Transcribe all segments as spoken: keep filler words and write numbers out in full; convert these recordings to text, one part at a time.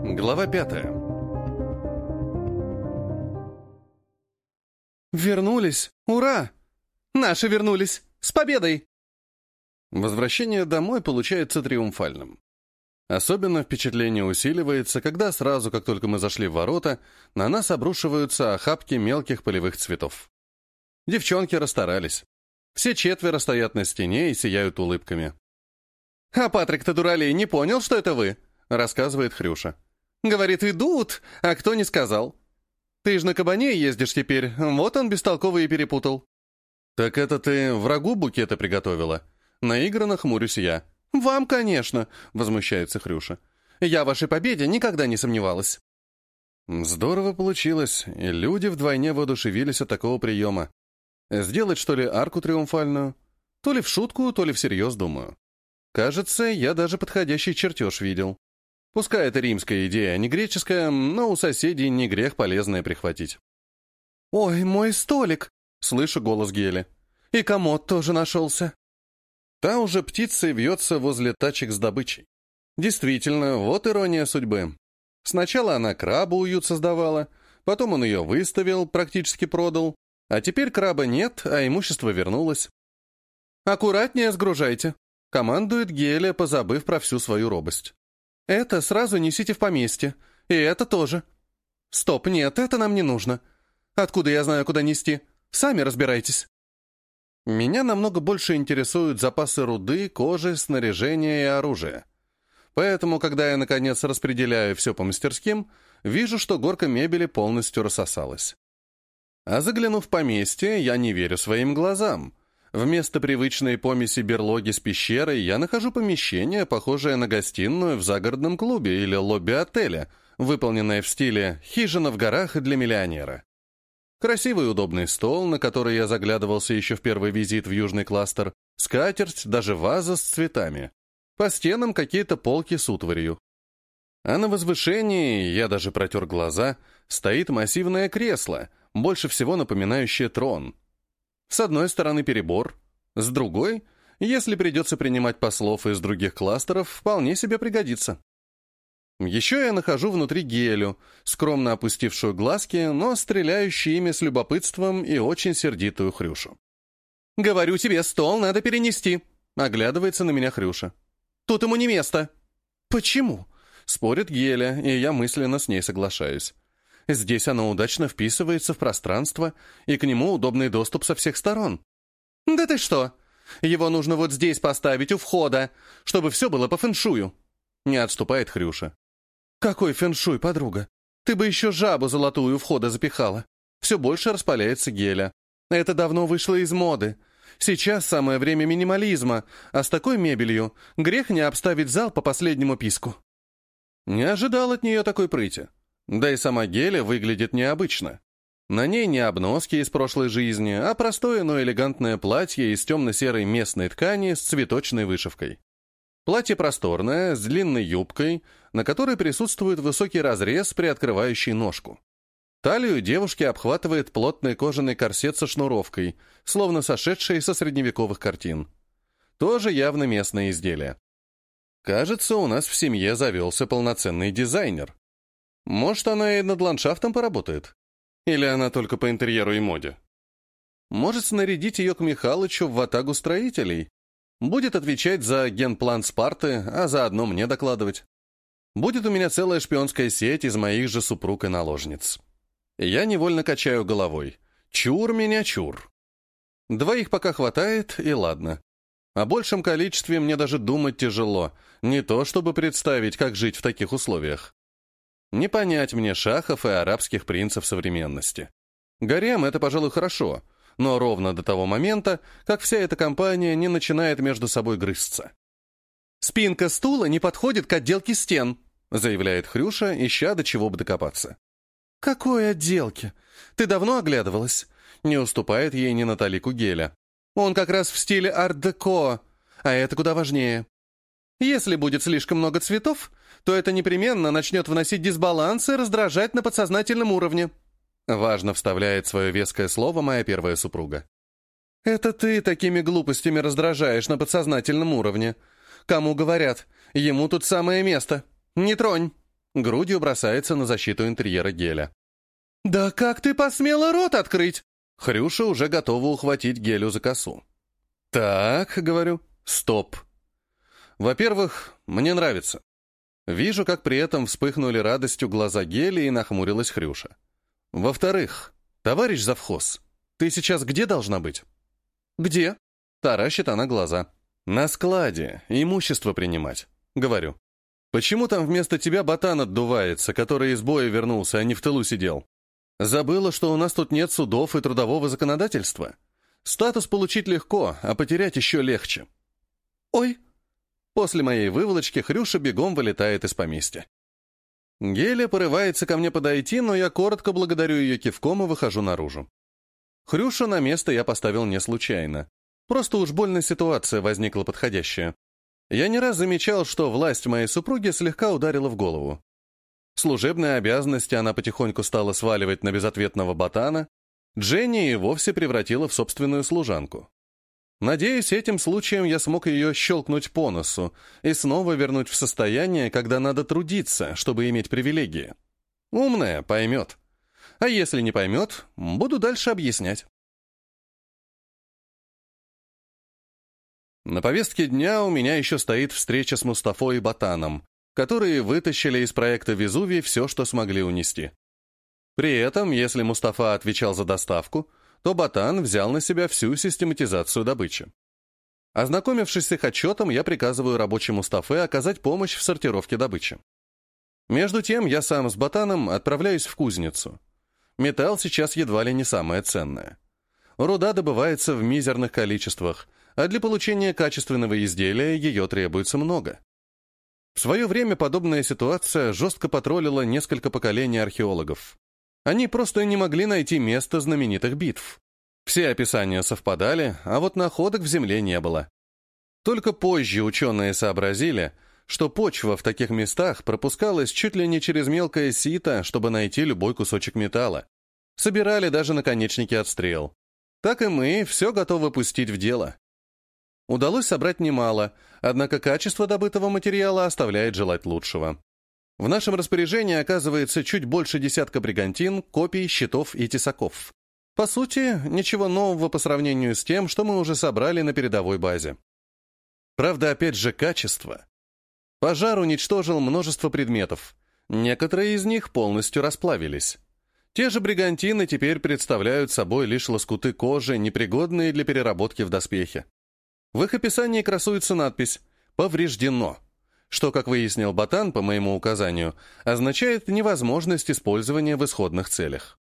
Глава пятая. Вернулись! Ура! Наши вернулись! С победой! Возвращение домой получается триумфальным. Особенно впечатление усиливается, когда сразу, как только мы зашли в ворота, на нас обрушиваются охапки мелких полевых цветов. Девчонки расстарались. Все четверо стоят на стене и сияют улыбками. «А Патрик-то дуралей не понял, что это вы?» — рассказывает Хрюша. «Говорит, идут, а кто не сказал. Ты ж на кабане ездишь теперь, вот он бестолково и перепутал». «Так это ты врагу букеты приготовила?» Наигранно хмурюсь я. «Вам, конечно», — возмущается Хрюша. «Я в вашей победе никогда не сомневалась». Здорово получилось, и люди вдвойне воодушевились от такого приема. Сделать, что ли, арку триумфальную? То ли в шутку, то ли всерьез, думаю. Кажется, я даже подходящий чертеж видел. Пускай это римская идея, а не греческая, но у соседей не грех полезное прихватить. «Ой, мой столик!» — слышу голос Гели. «И комод тоже нашелся». Та уже птицей вьется возле тачек с добычей. Действительно, вот ирония судьбы. Сначала она крабу уют создавала, потом он ее выставил, практически продал, а теперь краба нет, а имущество вернулось. «Аккуратнее сгружайте», — командует Геля, позабыв про всю свою робость. «Это сразу несите в поместье, и это тоже». «Стоп, нет, это нам не нужно. Откуда я знаю, куда нести? Сами разбирайтесь». Меня намного больше интересуют запасы руды, кожи, снаряжения и оружия. Поэтому, когда я, наконец, распределяю все по мастерским, вижу, что горка мебели полностью рассосалась. А заглянув в поместье, я не верю своим глазам. Вместо привычной помеси берлоги с пещерой я нахожу помещение, похожее на гостиную в загородном клубе или лобби отеля, выполненное в стиле «хижина в горах и для миллионера». Красивый удобный стол, на который я заглядывался еще в первый визит в Южный кластер, скатерть, даже ваза с цветами. По стенам какие-то полки с утварью. А на возвышении, я даже протер глаза, стоит массивное кресло, больше всего напоминающее трон. С одной стороны перебор, с другой, если придется принимать послов из других кластеров, вполне себе пригодится. Еще я нахожу внутри Гелю, скромно опустившую глазки, но стреляющую ими с любопытством и очень сердитую Хрюшу. «Говорю тебе, стол надо перенести», — оглядывается на меня Хрюша. «Тут ему не место». «Почему?» — спорит Геля, и я мысленно с ней соглашаюсь. Здесь оно удачно вписывается в пространство, и к нему удобный доступ со всех сторон. «Да ты что? Его нужно вот здесь поставить, у входа, чтобы все было по фэншую», — не отступает Хрюша. «Какой фэншуй, подруга? Ты бы еще жабу золотую у входа запихала». Все больше распаляется Геля. «Это давно вышло из моды. Сейчас самое время минимализма, а с такой мебелью грех не обставить зал по последнему писку». Не ожидал от нее такой прыти. Да и сама Геля выглядит необычно. На ней не обноски из прошлой жизни, а простое, но элегантное платье из темно-серой местной ткани с цветочной вышивкой. Платье просторное, с длинной юбкой, на которой присутствует высокий разрез, приоткрывающий ножку. Талию девушки обхватывает плотный кожаный корсет со шнуровкой, словно сошедший со средневековых картин. Тоже явно местное изделие. Кажется, у нас в семье завелся полноценный дизайнер. Может, она и над ландшафтом поработает? Или она только по интерьеру и моде? Может, снарядить ее к Михалычу в ватагу строителей? Будет отвечать за генплан Спарты, а заодно мне докладывать. Будет у меня целая шпионская сеть из моих же супруг и наложниц. Я невольно качаю головой. Чур меня, чур. Двоих пока хватает, и ладно. О большем количестве мне даже думать тяжело, не то чтобы представить, как жить в таких условиях. Не понять мне шахов и арабских принцев современности. Гарем — это, пожалуй, хорошо, но ровно до того момента, как вся эта компания не начинает между собой грызться. «Спинка стула не подходит к отделке стен», — заявляет Хрюша, ища до чего бы докопаться. «Какой отделки? Ты давно оглядывалась?» Не уступает ей ни на талику Геля. «Он как раз в стиле арт-деко, а это куда важнее. Если будет слишком много цветов, то это непременно начнет вносить дисбаланс и раздражать на подсознательном уровне». Важно вставляет свое веское слово моя первая супруга. «Это ты такими глупостями раздражаешь на подсознательном уровне. Кому говорят, ему тут самое место. Не тронь!» грудью бросается на защиту интерьера Геля. «Да как ты посмела рот открыть?» Хрюша уже готова ухватить Гелю за косу. «Так», — говорю, — «стоп. Во-первых, мне нравится». Вижу, как при этом вспыхнули радостью глаза Гели и нахмурилась Хрюша. «Во-вторых, товарищ завхоз, ты сейчас где должна быть?» «Где?» — таращит она глаза. «На складе, имущество принимать», — говорю. «Почему там вместо тебя ботан отдувается, который из боя вернулся, а не в тылу сидел? Забыла, что у нас тут нет судов и трудового законодательства? Статус получить легко, а потерять еще легче». «Ой!» После моей выволочки Хрюша бегом вылетает из поместья. Геля порывается ко мне подойти, но я коротко благодарю ее кивком и выхожу наружу. Хрюшу на место я поставил не случайно. Просто уж больно ситуация возникла подходящая. Я не раз замечал, что власть моей супруги слегка ударила в голову. Служебные обязанности она потихоньку стала сваливать на безответного ботана, Дженни и вовсе превратила в собственную служанку. Надеюсь, этим случаем я смог ее щелкнуть по носу и снова вернуть в состояние, когда надо трудиться, чтобы иметь привилегии. Умная поймет. А если не поймет, буду дальше объяснять. На повестке дня у меня еще стоит встреча с Мустафой и Ботаном, которые вытащили из проекта «Везувий» все, что смогли унести. При этом, если Мустафа отвечал за доставку, то Ботан взял на себя всю систематизацию добычи. Ознакомившись с их отчетом, я приказываю рабочим Мустафе оказать помощь в сортировке добычи. Между тем, я сам с Ботаном отправляюсь в кузницу. Металл сейчас едва ли не самое ценное. Руда добывается в мизерных количествах, а для получения качественного изделия ее требуется много. В свое время подобная ситуация жестко потроллила несколько поколений археологов. Они просто не могли найти место знаменитых битв. Все описания совпадали, а вот находок в земле не было. Только позже ученые сообразили, что почва в таких местах пропускалась чуть ли не через мелкое сито, чтобы найти любой кусочек металла. Собирали даже наконечники от стрел. Так и мы все готовы пустить в дело. Удалось собрать немало, однако качество добытого материала оставляет желать лучшего. В нашем распоряжении оказывается чуть больше десятка бригантин, копий, щитов и тесаков. По сути, ничего нового по сравнению с тем, что мы уже собрали на передовой базе. Правда, опять же, качество. Пожар уничтожил множество предметов. Некоторые из них полностью расплавились. Те же бригантины теперь представляют собой лишь лоскуты кожи, непригодные для переработки в доспехи. В их описании красуется надпись «Повреждено», что, как выяснил Ботан по моему указанию, означает невозможность использования в исходных целях.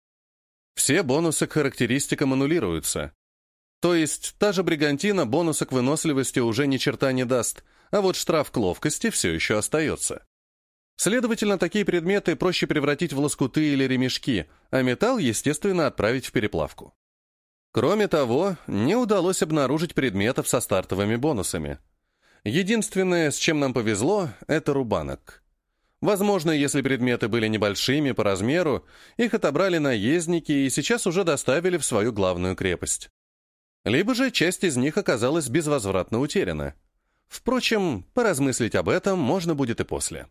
Все бонусы к характеристикам аннулируются. То есть та же бригантина бонуса к выносливости уже ни черта не даст, а вот штраф к ловкости все еще остается. Следовательно, такие предметы проще превратить в лоскуты или ремешки, а металл, естественно, отправить в переплавку. Кроме того, не удалось обнаружить предметов со стартовыми бонусами. Единственное, с чем нам повезло, это рубанок. Возможно, если предметы были небольшими по размеру, их отобрали наездники и сейчас уже доставили в свою главную крепость. Либо же часть из них оказалась безвозвратно утеряна. Впрочем, поразмыслить об этом можно будет и после.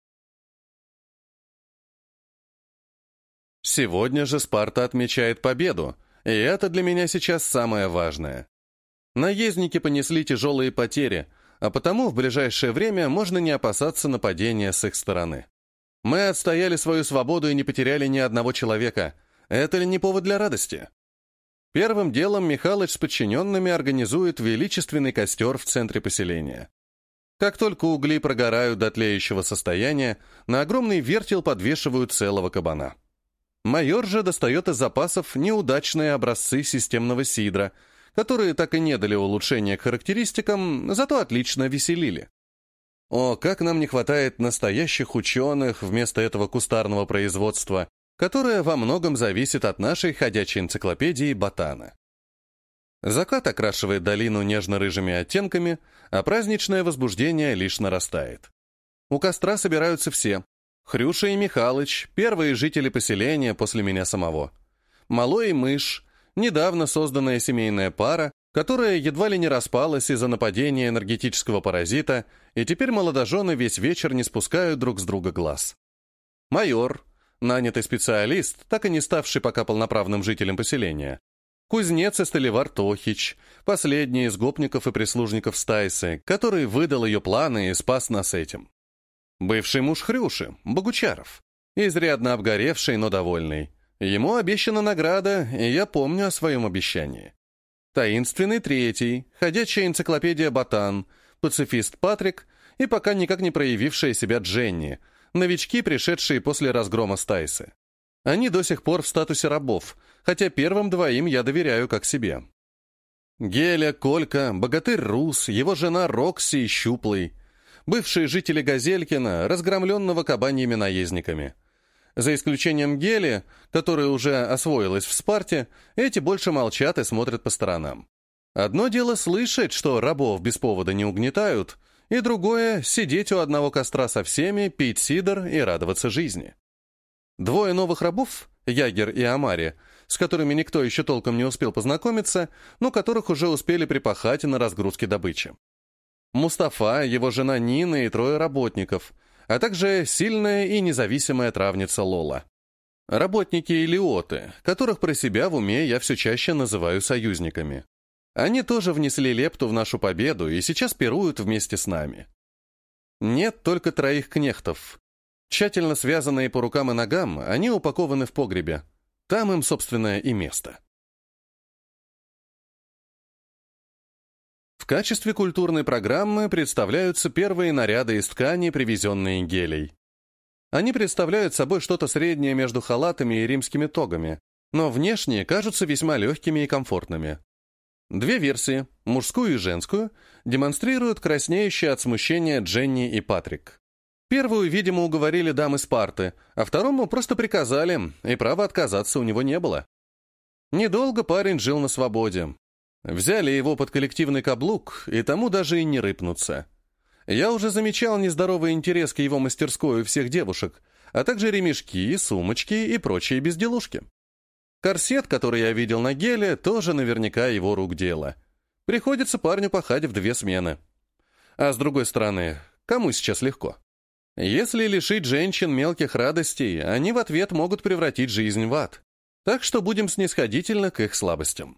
Сегодня же Спарта отмечает победу, и это для меня сейчас самое важное. Наездники понесли тяжелые потери, а потому в ближайшее время можно не опасаться нападения с их стороны. Мы отстояли свою свободу и не потеряли ни одного человека. Это ли не повод для радости? Первым делом Михалыч с подчиненными организует величественный костер в центре поселения. Как только угли прогорают до тлеющего состояния, на огромный вертел подвешивают целого кабана. Майор же достает из запасов неудачные образцы системного сидра, которые так и не дали улучшения к характеристикам, зато отлично веселили. О, как нам не хватает настоящих ученых вместо этого кустарного производства, которое во многом зависит от нашей ходячей энциклопедии Ботана. Закат окрашивает долину нежно-рыжими оттенками, а праздничное возбуждение лишь нарастает. У костра собираются все. Хрюша и Михалыч, первые жители поселения после меня самого. Малой и мышь, недавно созданная семейная пара, которая едва ли не распалась из-за нападения энергетического паразита, и теперь молодожены весь вечер не спускают друг с друга глаз. майор, нанятый специалист, так и не ставший пока полноправным жителем поселения, кузнец и столевар Тохич, последний из гопников и прислужников Стайсы, который выдал ее планы и спас нас этим. Бывший муж Хрюши, Богучаров, изрядно обгоревший, но довольный. Ему обещана награда, и я помню о своем обещании. Таинственный третий, ходячая энциклопедия Ботан, пацифист Патрик и пока никак не проявившая себя Дженни, новички, пришедшие после разгрома Стайсы. Они до сих пор в статусе рабов, хотя первым двоим я доверяю как себе. Геля, Колька, богатырь Рус, его жена Рокси и Щуплый, бывшие жители Газелькина, разгромленного кабаньими наездниками. За исключением Гели, которая уже освоилась в Спарте, эти больше молчат и смотрят по сторонам. Одно дело слышать, что рабов без повода не угнетают, и другое — сидеть у одного костра со всеми, пить сидр и радоваться жизни. Двое новых рабов, Ягер и Амари, с которыми никто еще толком не успел познакомиться, но которых уже успели припахать на разгрузке добычи. Мустафа, его жена Нина и трое работников, а также сильная и независимая травница Лола. Работники Илиоты, которых про себя в уме я все чаще называю союзниками. Они тоже внесли лепту в нашу победу и сейчас пируют вместе с нами. Нет только троих кнехтов. Тщательно связанные по рукам и ногам, они упакованы в погребе. Там им, собственно, и место. В качестве культурной программы представляются первые наряды из ткани, привезенные Гелей. Они представляют собой что-то среднее между халатами и римскими тогами, но внешне кажутся весьма легкими и комфортными. Две версии, мужскую и женскую, демонстрируют краснеющие от смущения Дженни и Патрик. Первую, видимо, уговорили дамы Спарты, а второму просто приказали, и права отказаться у него не было. Недолго парень жил на свободе. Взяли его под коллективный каблук, и тому даже и не рыпнуться. Я уже замечал нездоровый интерес к его мастерской у всех девушек, а также ремешки, сумочки и прочие безделушки. Корсет, который я видел на Геле, тоже наверняка его рук дело. Приходится парню пахать в две смены. А с другой стороны, кому сейчас легко? Если лишить женщин мелких радостей, они в ответ могут превратить жизнь в ад. Так что будем снисходительны к их слабостям.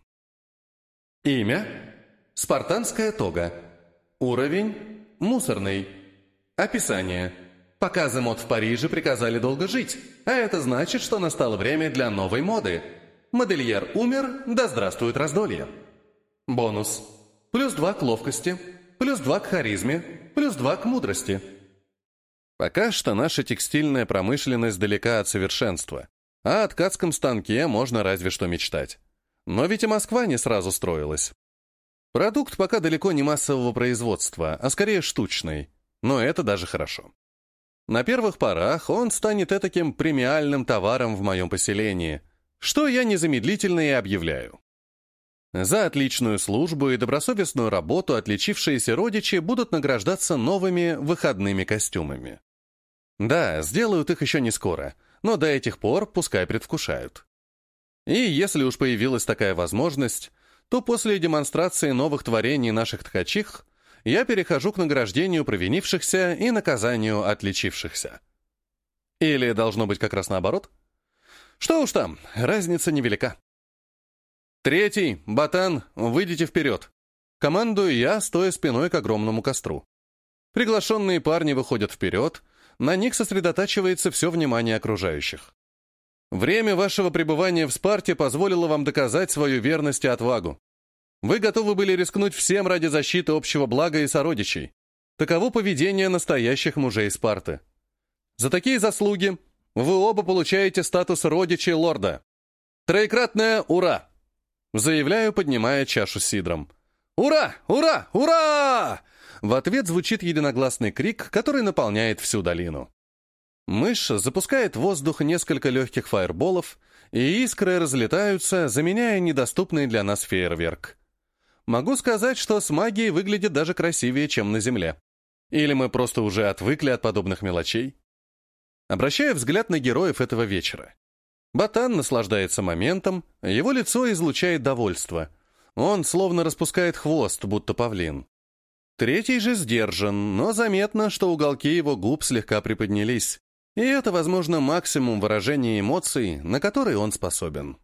Имя – спартанская тога. Уровень – мусорный. Описание – показы мод в Париже приказали долго жить, а это значит, что настало время для новой моды. Модельер умер, да здравствует раздолье. Бонус – плюс два к ловкости, плюс два к харизме, плюс два к мудрости. Пока что наша текстильная промышленность далека от совершенства, а о ткацком станке можно разве что мечтать. Но ведь и Москва не сразу строилась. Продукт пока далеко не массового производства, а скорее штучный, но это даже хорошо. На первых порах он станет этаким премиальным товаром в моем поселении, что я незамедлительно и объявляю. За отличную службу и добросовестную работу отличившиеся родичи будут награждаться новыми выходными костюмами. Да, сделают их еще не скоро, но до этих пор пускай предвкушают. И если уж появилась такая возможность, то после демонстрации новых творений наших ткачих я перехожу к награждению провинившихся и наказанию отличившихся. Или должно быть как раз наоборот? Что уж там, разница невелика. Третий, Ботан, выйдите вперед. Командую я, стоя спиной к огромному костру. Приглашенные парни выходят вперед, на них сосредотачивается все внимание окружающих. Время вашего пребывания в Спарте позволило вам доказать свою верность и отвагу. Вы готовы были рискнуть всем ради защиты общего блага и сородичей. Таково поведение настоящих мужей Спарты. За такие заслуги вы оба получаете статус родичей лорда. Троекратное «Ура!» Заявляю, поднимая чашу с сидром. «Ура! Ура! Ура!» В ответ звучит единогласный крик, который наполняет всю долину. Мышь запускает в воздух несколько легких фаерболов, и искры разлетаются, заменяя недоступный для нас фейерверк. Могу сказать, что с магией выглядит даже красивее, чем на Земле. Или мы просто уже отвыкли от подобных мелочей? Обращаю взгляд на героев этого вечера. Ботан наслаждается моментом, его лицо излучает довольство. Он словно распускает хвост, будто павлин. Третий же сдержан, но заметно, что уголки его губ слегка приподнялись. И это, возможно, максимум выражения эмоций, на который он способен.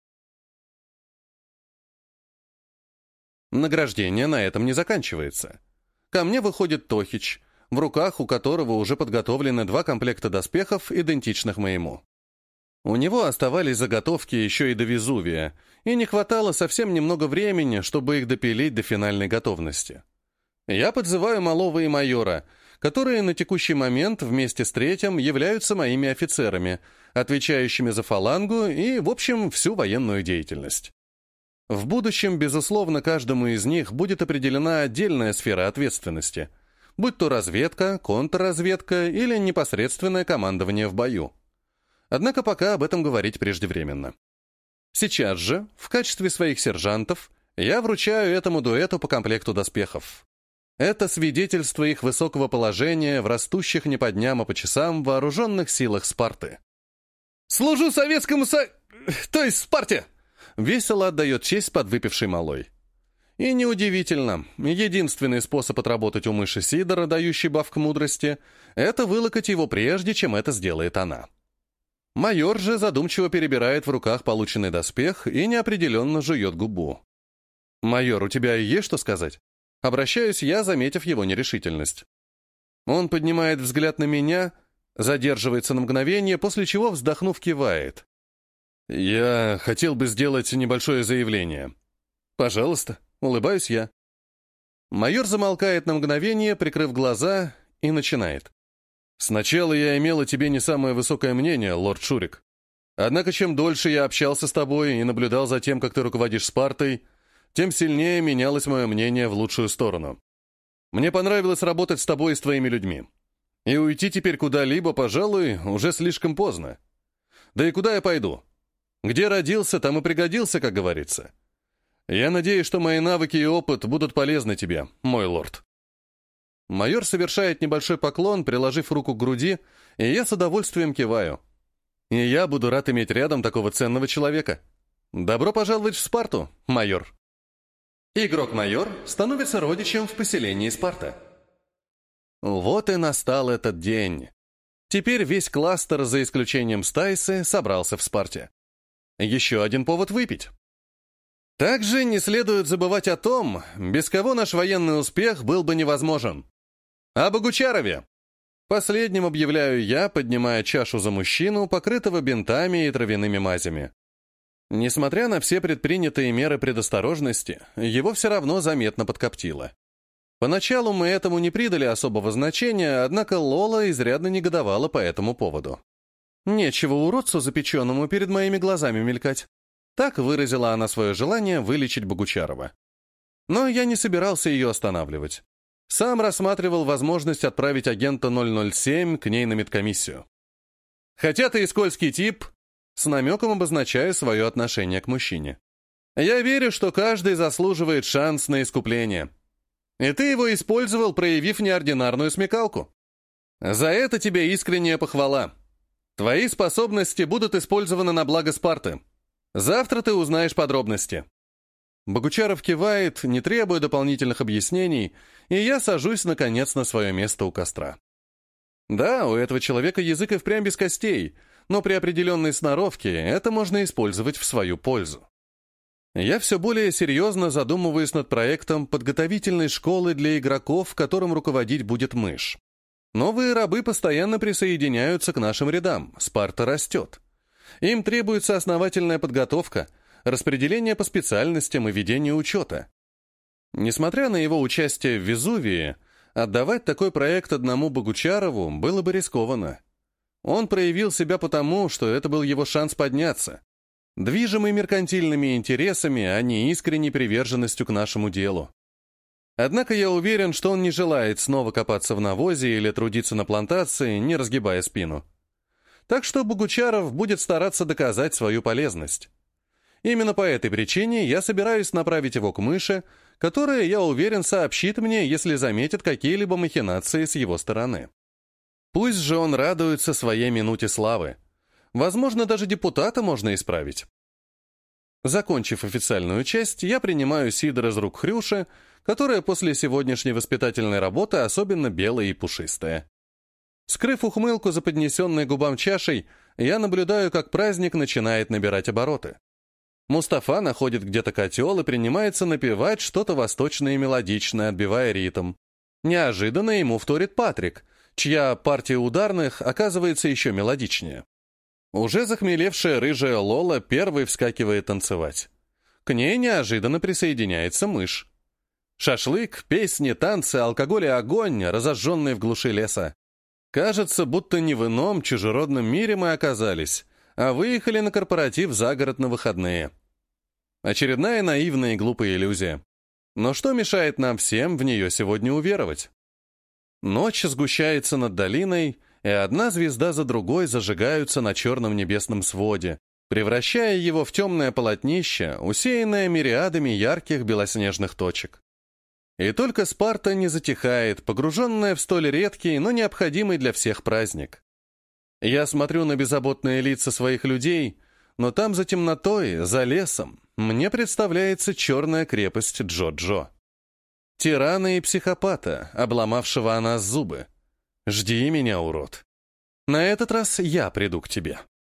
Награждение на этом не заканчивается. Ко мне выходит Тохич, в руках у которого уже подготовлены два комплекта доспехов, идентичных моему. У него оставались заготовки еще и до Везувия, и не хватало совсем немного времени, чтобы их допилить до финальной готовности. Я подзываю малого и майора, которые на текущий момент вместе с третьим являются моими офицерами, отвечающими за фалангу и, в общем, всю военную деятельность. В будущем, безусловно, каждому из них будет определена отдельная сфера ответственности, будь то разведка, контрразведка или непосредственное командование в бою. Однако пока об этом говорить преждевременно. Сейчас же, в качестве своих сержантов, я вручаю этому дуэту по комплекту доспехов. Это свидетельство их высокого положения в растущих не по дням, а по часам вооруженных силах Спарты. «Служу советскому со... то есть Спарте!» Весело отдает честь подвыпивший малой. И неудивительно, единственный способ отработать у мыши Сидора, дающий баф к мудрости, это вылокать его прежде, чем это сделает она. Майор же задумчиво перебирает в руках полученный доспех и неопределенно жует губу. «Майор, у тебя есть что сказать?» Обращаюсь я, заметив его нерешительность. Он поднимает взгляд на меня, задерживается на мгновение, после чего, вздохнув, кивает. «Я хотел бы сделать небольшое заявление». «Пожалуйста», — улыбаюсь я. Майор замолкает на мгновение, прикрыв глаза, и начинает. «Сначала я имел о тебе не самое высокое мнение, лорд Шурик. Однако чем дольше я общался с тобой и наблюдал за тем, как ты руководишь Спартой, тем сильнее менялось мое мнение в лучшую сторону. Мне понравилось работать с тобой и с твоими людьми. И уйти теперь куда-либо, пожалуй, уже слишком поздно. Да и куда я пойду? Где родился, там и пригодился, как говорится. Я надеюсь, что мои навыки и опыт будут полезны тебе, мой лорд». Майор совершает небольшой поклон, приложив руку к груди, и я с удовольствием киваю. И я буду рад иметь рядом такого ценного человека. Добро пожаловать в Спарту, майор. Игрок-майор становится родичем в поселении Спарта. Вот и настал этот день. Теперь весь кластер, за исключением Стайсы, собрался в Спарте. Еще один повод выпить. Также не следует забывать о том, без кого наш военный успех был бы невозможен. О Богучарове. Последним объявляю я, поднимая чашу за мужчину, покрытого бинтами и травяными мазями. Несмотря на все предпринятые меры предосторожности, его все равно заметно подкоптило. Поначалу мы этому не придали особого значения, однако Лола изрядно негодовала по этому поводу. «Нечего уродцу запеченному перед моими глазами мелькать». Так выразила она свое желание вылечить Богучарова. Но я не собирался ее останавливать. Сам рассматривал возможность отправить агента ноль ноль семь к ней на медкомиссию. Хотя ты и скользкий тип, с намеком обозначаю свое отношение к мужчине. Я верю, что каждый заслуживает шанс на искупление. И ты его использовал, проявив неординарную смекалку. За это тебе искренняя похвала. Твои способности будут использованы на благо Спарты. Завтра ты узнаешь подробности». Богучаров кивает, не требуя дополнительных объяснений, и я сажусь, наконец, на свое место у костра. Да, у этого человека язык и впрямь без костей, но при определенной сноровке это можно использовать в свою пользу. Я все более серьезно задумываюсь над проектом подготовительной школы для игроков, которым руководить будет мышь. Новые рабы постоянно присоединяются к нашим рядам, Спарта растет. Им требуется основательная подготовка, распределение по специальностям и ведение учета. Несмотря на его участие в Везувии, отдавать такой проект одному Богучарову было бы рискованно. Он проявил себя потому, что это был его шанс подняться. Движимый меркантильными интересами, а не искренней приверженностью к нашему делу. Однако я уверен, что он не желает снова копаться в навозе или трудиться на плантации, не разгибая спину. Так что Богучаров будет стараться доказать свою полезность. Именно по этой причине я собираюсь направить его к мыши, которая, я уверен, сообщит мне, если заметит какие-либо махинации с его стороны. Пусть же он радуется своей минуте славы. Возможно, даже депутата можно исправить. Закончив официальную часть, я принимаю сидр из рук Хрюши, которая после сегодняшней воспитательной работы особенно белая и пушистая. Скрыв ухмылку за поднесенной губам чашей, я наблюдаю, как праздник начинает набирать обороты. Мустафа находит где-то котел и принимается напевать что-то восточное и мелодичное, отбивая ритм. Неожиданно ему вторит Патрик, чья партия ударных оказывается еще мелодичнее. Уже захмелевшая рыжая Лола первой вскакивает танцевать. К ней неожиданно присоединяется мышь. Шашлык, песни, танцы, алкоголь и огонь, разожженные в глуши леса. Кажется, будто не в ином чужеродном мире мы оказались, а выехали на корпоратив за город на выходные. Очередная наивная и глупая иллюзия. Но что мешает нам всем в нее сегодня уверовать? Ночь сгущается над долиной, и одна звезда за другой зажигаются на черном небесном своде, превращая его в темное полотнище, усеянное мириадами ярких белоснежных точек. И только Спарта не затихает, погруженная в столь редкий, но необходимый для всех праздник. Я смотрю на беззаботные лица своих людей, но там за темнотой, за лесом, мне представляется черная крепость Джо-Джо. Тирана и психопата, обломавшего о нас зубы. Жди меня, урод. На этот раз я приду к тебе.